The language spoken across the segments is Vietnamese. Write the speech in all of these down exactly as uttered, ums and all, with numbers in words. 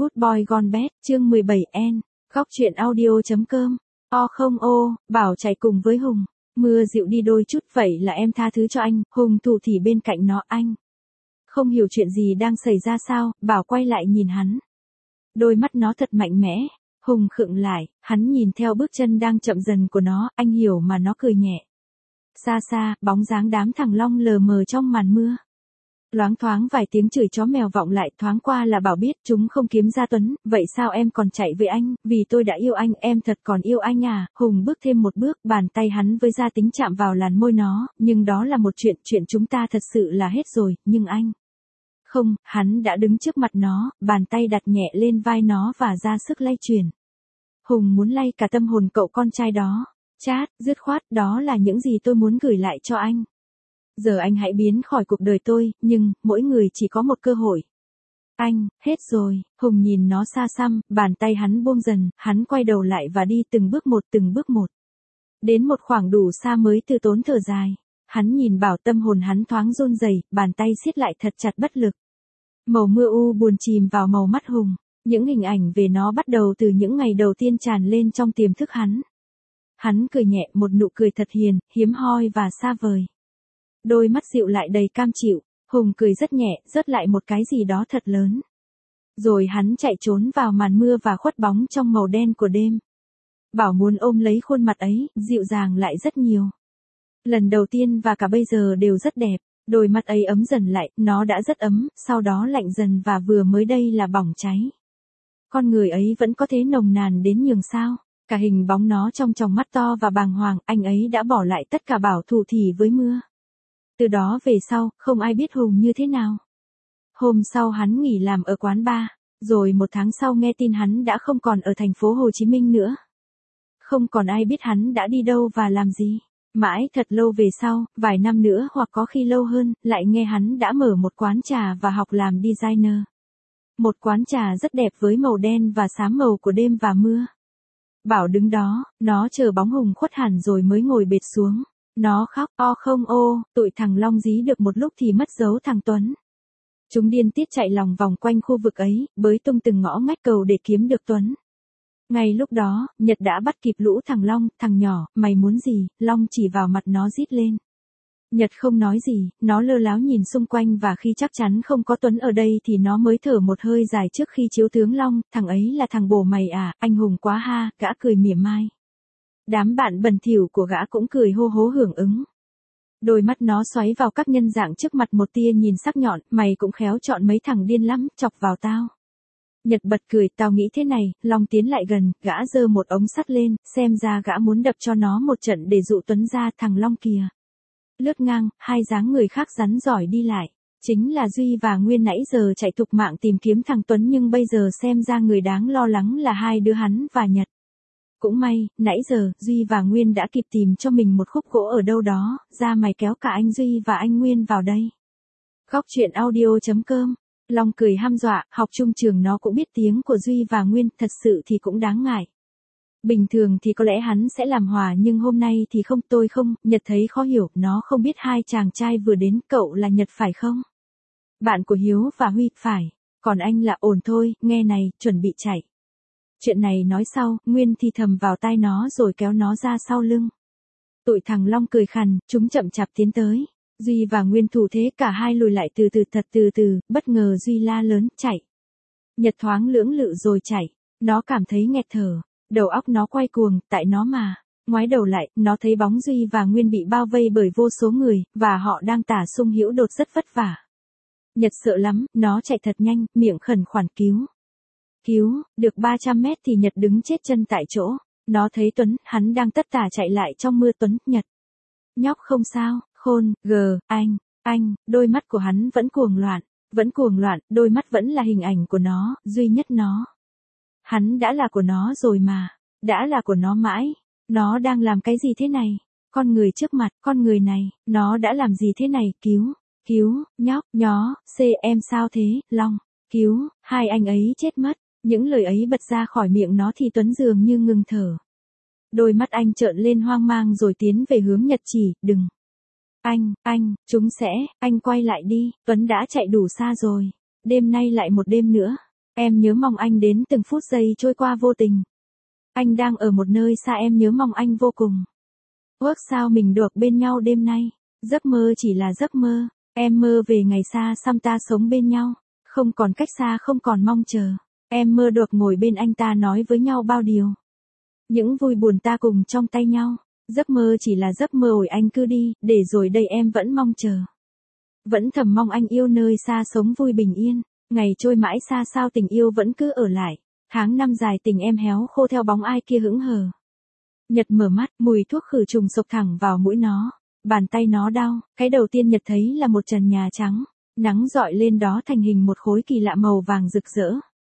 Good Boy Gone Bad, chương mười bảy N, góc truyện audio.com. O không ô, Bảo chạy cùng với Hùng. Mưa dịu đi đôi chút, vậy là em tha thứ cho anh. Hùng thủ thỉ bên cạnh nó. Anh không hiểu chuyện gì đang xảy ra sao. Bảo quay lại nhìn hắn. Đôi mắt nó thật mạnh mẽ. Hùng khựng lại, hắn nhìn theo bước chân đang chậm dần của nó. Anh hiểu mà. Nó cười nhẹ. Xa xa, bóng dáng đám thằng long lờ mờ trong màn mưa. Loáng thoáng vài tiếng chửi chó mèo vọng lại, thoáng qua là Bảo biết chúng không kiếm ra Tuấn. Vậy sao em còn chạy với anh? Vì tôi đã yêu anh. Em thật còn yêu anh à? Hùng bước thêm một bước, bàn tay hắn với gia tính chạm vào làn môi nó. Nhưng đó là một chuyện, chuyện chúng ta thật sự là hết rồi. Nhưng anh không. Hắn đã đứng trước mặt nó, bàn tay đặt nhẹ lên vai nó và ra sức lay chuyển. Hùng muốn lay cả tâm hồn cậu con trai đó. Chát, dứt khoát, đó là những gì tôi muốn gửi lại cho anh. Giờ anh hãy biến khỏi cuộc đời tôi, nhưng, mỗi người chỉ có một cơ hội. Anh, hết rồi. Hùng nhìn nó xa xăm, bàn tay hắn buông dần, hắn quay đầu lại và đi từng bước một, từng bước một. Đến một khoảng đủ xa mới từ tốn thở dài. Hắn nhìn Bảo, tâm hồn hắn thoáng run rẩy, bàn tay siết lại thật chặt bất lực. Màu mưa u buồn chìm vào màu mắt Hùng. Những hình ảnh về nó bắt đầu từ những ngày đầu tiên tràn lên trong tiềm thức hắn. Hắn cười nhẹ, một nụ cười thật hiền, hiếm hoi và xa vời. Đôi mắt dịu lại đầy cam chịu. Hùng cười rất nhẹ, rớt lại một cái gì đó thật lớn. Rồi hắn chạy trốn vào màn mưa và khuất bóng trong màu đen của đêm. Bảo muốn ôm lấy khuôn mặt ấy, dịu dàng lại rất nhiều. Lần đầu tiên và cả bây giờ đều rất đẹp. Đôi mắt ấy ấm dần lại, nó đã rất ấm, sau đó lạnh dần và vừa mới đây là bỏng cháy. Con người ấy vẫn có thế nồng nàn đến nhường sao. Cả hình bóng nó trong tròng mắt to và bàng hoàng, anh ấy đã bỏ lại tất cả. Bảo thủ thỉ với mưa. Từ đó về sau, không ai biết Hùng như thế nào. Hôm sau hắn nghỉ làm ở quán bar, rồi một tháng sau nghe tin hắn đã không còn ở thành phố Hồ Chí Minh nữa. Không còn ai biết hắn đã đi đâu và làm gì. Mãi thật lâu về sau, vài năm nữa hoặc có khi lâu hơn, lại nghe hắn đã mở một quán trà và học làm designer. Một quán trà rất đẹp với màu đen và xám màu của đêm và mưa. Bảo đứng đó, nó chờ bóng Hùng khuất hẳn rồi mới ngồi bệt xuống. Nó khóc, o không ô, tụi thằng Long dí được một lúc thì mất dấu thằng Tuấn. Chúng điên tiết chạy lòng vòng quanh khu vực ấy, bới tung từng ngõ ngách cầu để kiếm được Tuấn. Ngay lúc đó, Nhật đã bắt kịp lũ thằng Long. Thằng nhỏ, mày muốn gì? Long chỉ vào mặt nó rít lên. Nhật không nói gì, nó lơ láo nhìn xung quanh và khi chắc chắn không có Tuấn ở đây thì nó mới thở một hơi dài trước khi chiếu tướng Long. Thằng ấy là thằng bồ mày à? Anh Hùng quá ha. Gã cười mỉa mai. Đám bạn bẩn thỉu của gã cũng cười hô hố hưởng ứng. Đôi mắt nó xoáy vào các nhân dạng trước mặt một tia nhìn sắc nhọn. Mày cũng khéo chọn mấy thằng điên lắm, chọc vào tao. Nhật bật cười, tao nghĩ thế này. Long tiến lại gần, gã giơ một ống sắt lên, xem ra gã muốn đập cho nó một trận để dụ Tuấn ra. Thằng Long kìa. Lướt ngang, hai dáng người khác rắn giỏi đi lại. Chính là Duy và Nguyên nãy giờ chạy thục mạng tìm kiếm thằng Tuấn, nhưng bây giờ xem ra người đáng lo lắng là hai đứa hắn và Nhật. Cũng may, nãy giờ, Duy và Nguyên đã kịp tìm cho mình một khúc gỗ ở đâu đó. Ra mày kéo cả anh Duy và anh Nguyên vào đây. Góc truyện audio.com. Long cười hăm dọa, học chung trường nó cũng biết tiếng của Duy và Nguyên, thật sự thì cũng đáng ngại. Bình thường thì có lẽ hắn sẽ làm hòa, nhưng hôm nay thì không. Tôi không. Nhật thấy khó hiểu, nó không biết hai chàng trai vừa đến. Cậu là Nhật phải không? Bạn của Hiếu và Huy. Phải. Còn anh là ổn thôi, nghe này, chuẩn bị chạy. Chuyện này nói sau. Nguyên thì thầm vào tai nó rồi kéo nó ra sau lưng. Tụi thằng Long cười khằn, chúng chậm chạp tiến tới. Duy và Nguyên thủ thế, cả hai lùi lại từ từ, thật từ từ. Bất ngờ Duy la lớn, chạy. Nhật thoáng lưỡng lự rồi chạy. Nó cảm thấy nghẹt thở. Đầu óc nó quay cuồng, tại nó mà. Ngoái đầu lại, nó thấy bóng Duy và Nguyên bị bao vây bởi vô số người, và họ đang tả sung hữu đột rất vất vả. Nhật sợ lắm, nó chạy thật nhanh, miệng khẩn khoản cứu. Cứu, được ba trăm mét thì Nhật đứng chết chân tại chỗ. Nó thấy Tuấn, hắn đang tất tả chạy lại trong mưa. Tuấn, Nhật. Nhóc không sao, khôn, gờ, anh, anh, đôi mắt của hắn vẫn cuồng loạn, vẫn cuồng loạn, đôi mắt vẫn là hình ảnh của nó, duy nhất nó. Hắn đã là của nó rồi mà, đã là của nó mãi. Nó đang làm cái gì thế này? Con người trước mặt, con người này, nó đã làm gì thế này? Cứu, cứu, nhóc, nhó, c em sao thế? Long, cứu, hai anh ấy chết mất. Những lời ấy bật ra khỏi miệng nó thì Tuấn dường như ngừng thở. Đôi mắt anh trợn lên hoang mang rồi tiến về hướng Nhật chỉ, đừng. Anh, anh, chúng sẽ, anh quay lại đi. Tuấn đã chạy đủ xa rồi. Đêm nay lại một đêm nữa. Em nhớ mong anh đến từng phút giây trôi qua vô tình. Anh đang ở một nơi xa em nhớ mong anh vô cùng. Ước sao mình được bên nhau đêm nay. Giấc mơ chỉ là giấc mơ. Em mơ về ngày xa xăm ta sống bên nhau. Không còn cách xa không còn mong chờ. Em mơ được ngồi bên anh ta nói với nhau bao điều. Những vui buồn ta cùng trong tay nhau. Giấc mơ chỉ là giấc mơ ổi anh cứ đi, để rồi đây em vẫn mong chờ. Vẫn thầm mong anh yêu nơi xa sống vui bình yên. Ngày trôi mãi xa sao tình yêu vẫn cứ ở lại. Tháng năm dài tình em héo khô theo bóng ai kia hững hờ. Nhật mở mắt, mùi thuốc khử trùng xộc thẳng vào mũi nó. Bàn tay nó đau, cái đầu tiên Nhật thấy là một trần nhà trắng. Nắng dọi lên đó thành hình một khối kỳ lạ màu vàng rực rỡ.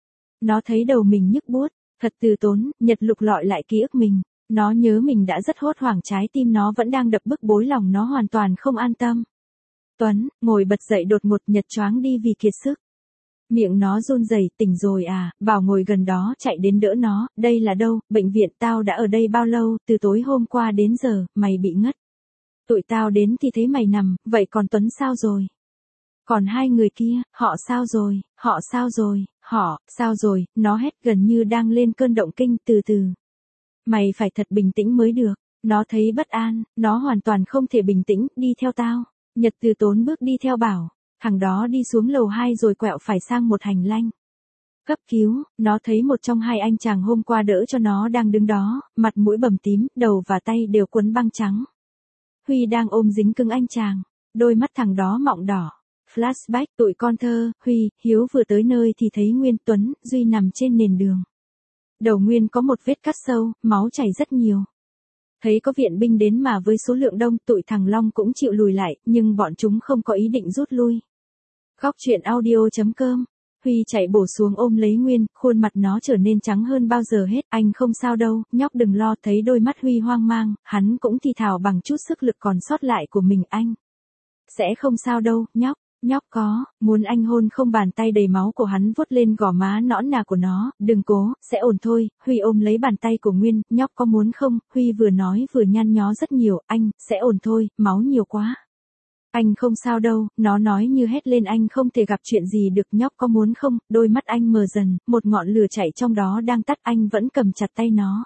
Nó thấy đầu mình nhức buốt, thật từ tốn, Nhật lục lọi lại ký ức mình. Nó nhớ mình đã rất hốt hoảng, trái tim nó vẫn đang đập bức bối, lòng nó hoàn toàn không an tâm. Tuấn, ngồi bật dậy đột ngột, Nhật choáng đi vì kiệt sức. Miệng nó run rẩy, tỉnh rồi à, bảo ngồi gần đó chạy đến đỡ nó, đây là đâu, bệnh viện, tao đã ở đây bao lâu, từ tối hôm qua đến giờ, mày bị ngất. Tụi tao đến thì thấy mày nằm, vậy còn Tuấn sao rồi? Còn hai người kia, họ sao rồi, họ sao rồi, họ, sao rồi, nó hét gần như đang lên cơn động kinh, từ từ. Mày phải thật bình tĩnh mới được, nó thấy bất an, nó hoàn toàn không thể bình tĩnh, đi theo tao. Nhật từ tốn bước đi theo bảo. Thằng đó đi xuống lầu hai rồi quẹo phải sang một hành lang. Cấp cứu, nó thấy một trong hai anh chàng hôm qua đỡ cho nó đang đứng đó, mặt mũi bầm tím, đầu và tay đều quấn băng trắng. Huy đang ôm dính cứng anh chàng, đôi mắt thằng đó mọng đỏ. Flashback, tụi con thơ, Huy, Hiếu vừa tới nơi thì thấy Nguyên, Tuấn, Duy nằm trên nền đường. Đầu Nguyên có một vết cắt sâu, máu chảy rất nhiều. Thấy có viện binh đến mà với số lượng đông, tụi thằng Long cũng chịu lùi lại, nhưng bọn chúng không có ý định rút lui. Khóc chuyện audio chấm com. Huy chạy bổ xuống ôm lấy Nguyên, khuôn mặt nó trở nên trắng hơn bao giờ hết. Anh không sao đâu, nhóc đừng lo. Thấy đôi mắt Huy hoang mang, hắn cũng thì thào bằng chút sức lực còn sót lại của mình. Anh sẽ không sao đâu, nhóc. Nhóc có, muốn anh hôn không? Bàn tay đầy máu của hắn vuốt lên gò má nõn nà của nó. Đừng cố, sẽ ổn thôi. Huy ôm lấy bàn tay của Nguyên, nhóc có muốn không? Huy vừa nói vừa nhăn nhó rất nhiều. Anh, sẽ ổn thôi, máu nhiều quá. Anh không sao đâu, nó nói như hét lên, anh không thể gặp chuyện gì được. Nhóc có muốn không? Đôi mắt anh mờ dần, một ngọn lửa chạy trong đó đang tắt, anh vẫn cầm chặt tay nó.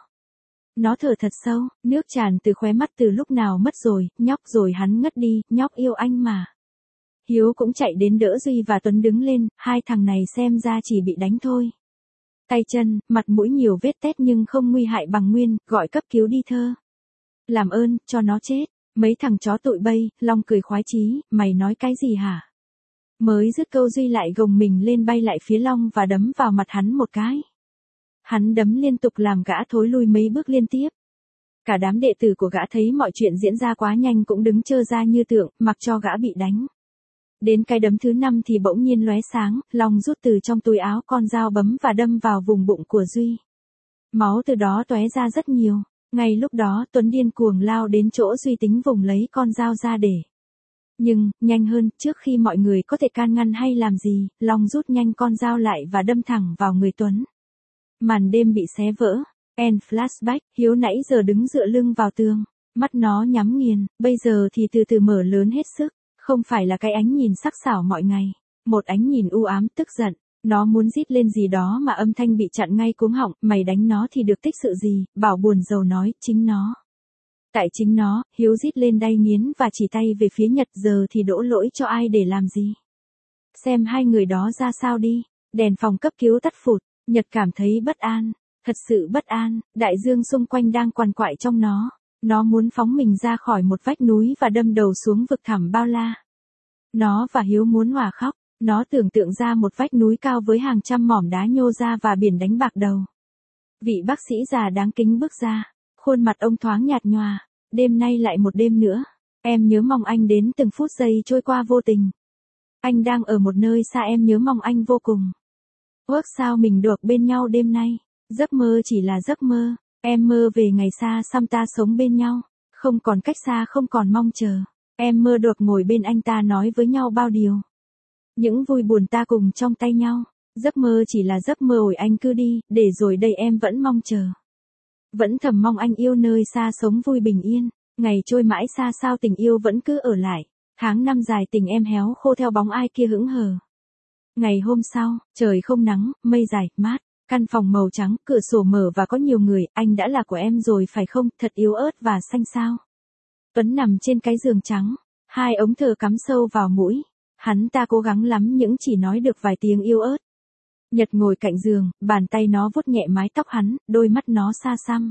Nó thở thật sâu, nước tràn từ khóe mắt. Từ lúc nào mất rồi, nhóc rồi hắn ngất đi, nhóc yêu anh mà. Hiếu cũng chạy đến đỡ Duy và Tuấn đứng lên, hai thằng này xem ra chỉ bị đánh thôi. Tay chân, mặt mũi nhiều vết tét nhưng không nguy hại bằng Nguyên, gọi cấp cứu đi thơ. Làm ơn, cho nó chết. Mấy thằng chó tụi bay, Long cười khoái chí, mày nói cái gì hả? Mới dứt câu Duy lại gồng mình lên bay lại phía Long và đấm vào mặt hắn một cái. Hắn đấm liên tục làm gã thối lui mấy bước liên tiếp. Cả đám đệ tử của gã thấy mọi chuyện diễn ra quá nhanh cũng đứng trơ ra như tượng, mặc cho gã bị đánh. Đến cái đấm thứ năm thì bỗng nhiên lóe sáng, Long rút từ trong túi áo con dao bấm và đâm vào vùng bụng của Duy. Máu từ đó tóe ra rất nhiều. Ngay lúc đó Tuấn điên cuồng lao đến chỗ Duy tính vùng lấy con dao ra để. Nhưng, nhanh hơn, trước khi mọi người có thể can ngăn hay làm gì, Long rút nhanh con dao lại và đâm thẳng vào người Tuấn. Màn đêm bị xé vỡ. End flashback, Hiếu nãy giờ đứng dựa lưng vào tường. Mắt nó nhắm nghiền, bây giờ thì từ từ mở lớn hết sức. Không phải là cái ánh nhìn sắc sảo mọi ngày. Một ánh nhìn u ám tức giận. Nó muốn rít lên gì đó mà âm thanh bị chặn ngay cuống họng. Mày đánh nó thì được tích sự gì? Bảo buồn rầu nói, chính nó. Tại chính nó, Hiếu rít lên đay nghiến và chỉ tay về phía Nhật. Giờ thì đổ lỗi cho ai để làm gì? Xem hai người đó ra sao đi. Đèn phòng cấp cứu tắt phụt. Nhật cảm thấy bất an. Thật sự bất an. Đại dương xung quanh đang quằn quại trong nó. Nó muốn phóng mình ra khỏi một vách núi và đâm đầu xuống vực thẳm bao la. Nó và Hiếu muốn hòa khóc. Nó tưởng tượng ra một vách núi cao với hàng trăm mỏm đá nhô ra và biển đánh bạc đầu. Vị bác sĩ già đáng kính bước ra. Khuôn mặt ông thoáng nhạt nhòa. Đêm nay lại một đêm nữa. Em nhớ mong anh đến từng phút giây trôi qua vô tình. Anh đang ở một nơi xa, em nhớ mong anh vô cùng. Ước sao mình được bên nhau đêm nay. Giấc mơ chỉ là giấc mơ. Em mơ về ngày xa xăm ta sống bên nhau. Không còn cách xa không còn mong chờ. Em mơ được ngồi bên anh ta nói với nhau bao điều. Những vui buồn ta cùng trong tay nhau. Giấc mơ chỉ là giấc mơ ổi anh cứ đi, để rồi đây em vẫn mong chờ. Vẫn thầm mong anh yêu nơi xa sống vui bình yên. Ngày trôi mãi xa sao tình yêu vẫn cứ ở lại. Tháng năm dài tình em héo khô theo bóng ai kia hững hờ. Ngày hôm sau, trời không nắng, mây dài, mát. Căn phòng màu trắng, cửa sổ mở và có nhiều người, anh đã là của em rồi phải không, thật yếu ớt và xanh xao. Tuấn nằm trên cái giường trắng, hai ống thở cắm sâu vào mũi. Hắn ta cố gắng lắm nhưng chỉ nói được vài tiếng yếu ớt. Nhật ngồi cạnh giường, bàn tay nó vuốt nhẹ mái tóc hắn, đôi mắt nó xa xăm.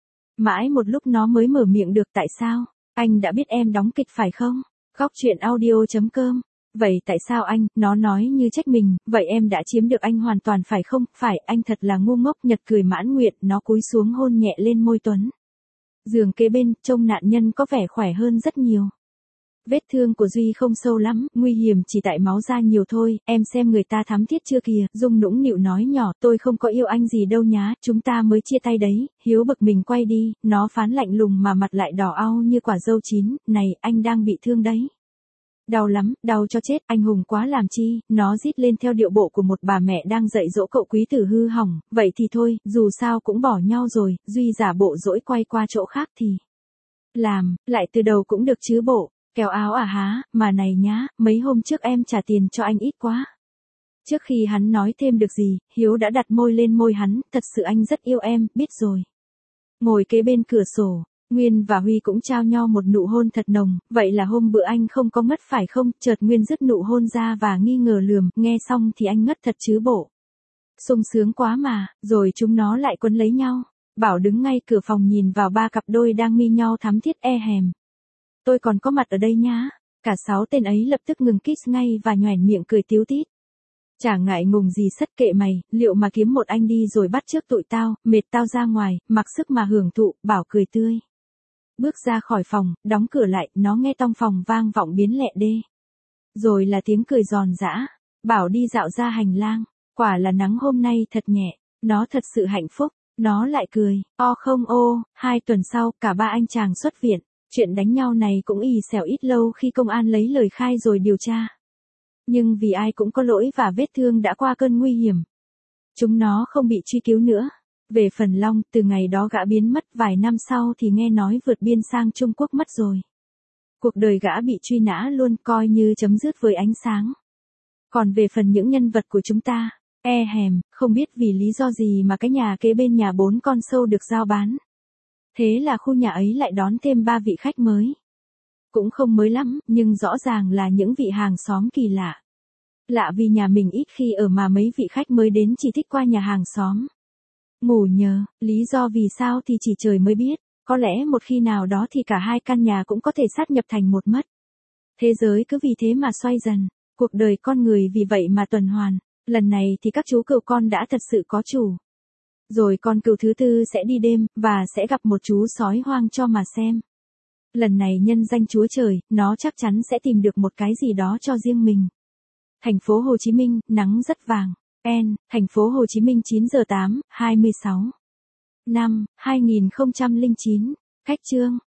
Mãi một lúc nó mới mở miệng được tại sao, anh đã biết em đóng kịch phải không? Góc chuyện audio chấm com. Vậy tại sao anh, nó nói như trách mình, vậy em đã chiếm được anh hoàn toàn phải không? Phải, anh thật là ngu ngốc. Nhật cười mãn nguyện, nó cúi xuống hôn nhẹ lên môi Tuấn. Giường kế bên, trông nạn nhân có vẻ khỏe hơn rất nhiều. Vết thương của Duy không sâu lắm, nguy hiểm chỉ tại máu ra nhiều thôi, em xem người ta thắm thiết chưa kìa. Dung nũng nịu nói nhỏ, tôi không có yêu anh gì đâu nhá, chúng ta mới chia tay đấy. Hiếu bực mình quay đi, nó phán lạnh lùng mà mặt lại đỏ au như quả dâu chín, này, anh đang bị thương đấy. Đau lắm, đau cho chết, anh hùng quá làm chi, nó rít lên theo điệu bộ của một bà mẹ đang dạy dỗ cậu quý tử hư hỏng, vậy thì thôi, dù sao cũng bỏ nhau rồi. Duy giả bộ dỗi quay qua chỗ khác thì. Làm, lại từ đầu cũng được chứ bộ. Kéo áo à há, mà này nhá, mấy hôm trước em trả tiền cho anh ít quá. Trước khi hắn nói thêm được gì, Hiếu đã đặt môi lên môi hắn, thật sự anh rất yêu em, biết rồi. Ngồi kế bên cửa sổ, Nguyên và Huy cũng trao nhau một nụ hôn thật nồng, vậy là hôm bữa anh không có ngất phải không? Chợt Nguyên dứt nụ hôn ra và nghi ngờ lườm, nghe xong thì anh ngất thật chứ bộ. Sung sướng quá mà, rồi chúng nó lại quấn lấy nhau. Bảo đứng ngay cửa phòng nhìn vào ba cặp đôi đang mi nhau thắm thiết e hèm. Tôi còn có mặt ở đây nhá. Cả sáu tên ấy lập tức ngừng kiss ngay và nhoẻn miệng cười tíu tít. Chả ngại ngùng gì sất kệ mày, liệu mà kiếm một anh đi rồi bắt trước tụi tao, mệt tao ra ngoài, mặc sức mà hưởng thụ, Bảo cười tươi. Bước ra khỏi phòng, đóng cửa lại, nó nghe trong phòng vang vọng biến lẹ đê. Rồi là tiếng cười giòn giã. Bảo đi dạo ra hành lang, quả là nắng hôm nay thật nhẹ, nó thật sự hạnh phúc, nó lại cười, o không ô, hai tuần sau, cả ba anh chàng xuất viện. Chuyện đánh nhau này cũng ì xèo ít lâu khi công an lấy lời khai rồi điều tra. Nhưng vì ai cũng có lỗi và vết thương đã qua cơn nguy hiểm. Chúng nó không bị truy cứu nữa. Về phần Long, từ ngày đó gã biến mất, vài năm sau thì nghe nói vượt biên sang Trung Quốc mất rồi. Cuộc đời gã bị truy nã luôn, coi như chấm dứt với ánh sáng. Còn về phần những nhân vật của chúng ta, e hèm, không biết vì lý do gì mà cái nhà kế bên nhà bốn con sâu được giao bán. Thế là khu nhà ấy lại đón thêm ba vị khách mới. Cũng không mới lắm, nhưng rõ ràng là những vị hàng xóm kỳ lạ. Lạ vì nhà mình ít khi ở mà mấy vị khách mới đến chỉ thích qua nhà hàng xóm. Ngủ nhờ, lý do vì sao thì chỉ trời mới biết, có lẽ một khi nào đó thì cả hai căn nhà cũng có thể sát nhập thành một mất. Thế giới cứ vì thế mà xoay dần, cuộc đời con người vì vậy mà tuần hoàn, lần này thì các chú cừu con đã thật sự có chủ. Rồi con cừu thứ tư sẽ đi đêm, và sẽ gặp một chú sói hoang cho mà xem. Lần này nhân danh Chúa Trời, nó chắc chắn sẽ tìm được một cái gì đó cho riêng mình. Thành phố Hồ Chí Minh, nắng rất vàng. N, thành phố Hồ Chí Minh chín giờ tám, hai mươi sáu. Năm, hai nghìn không trăm lẻ chín. Cách chương.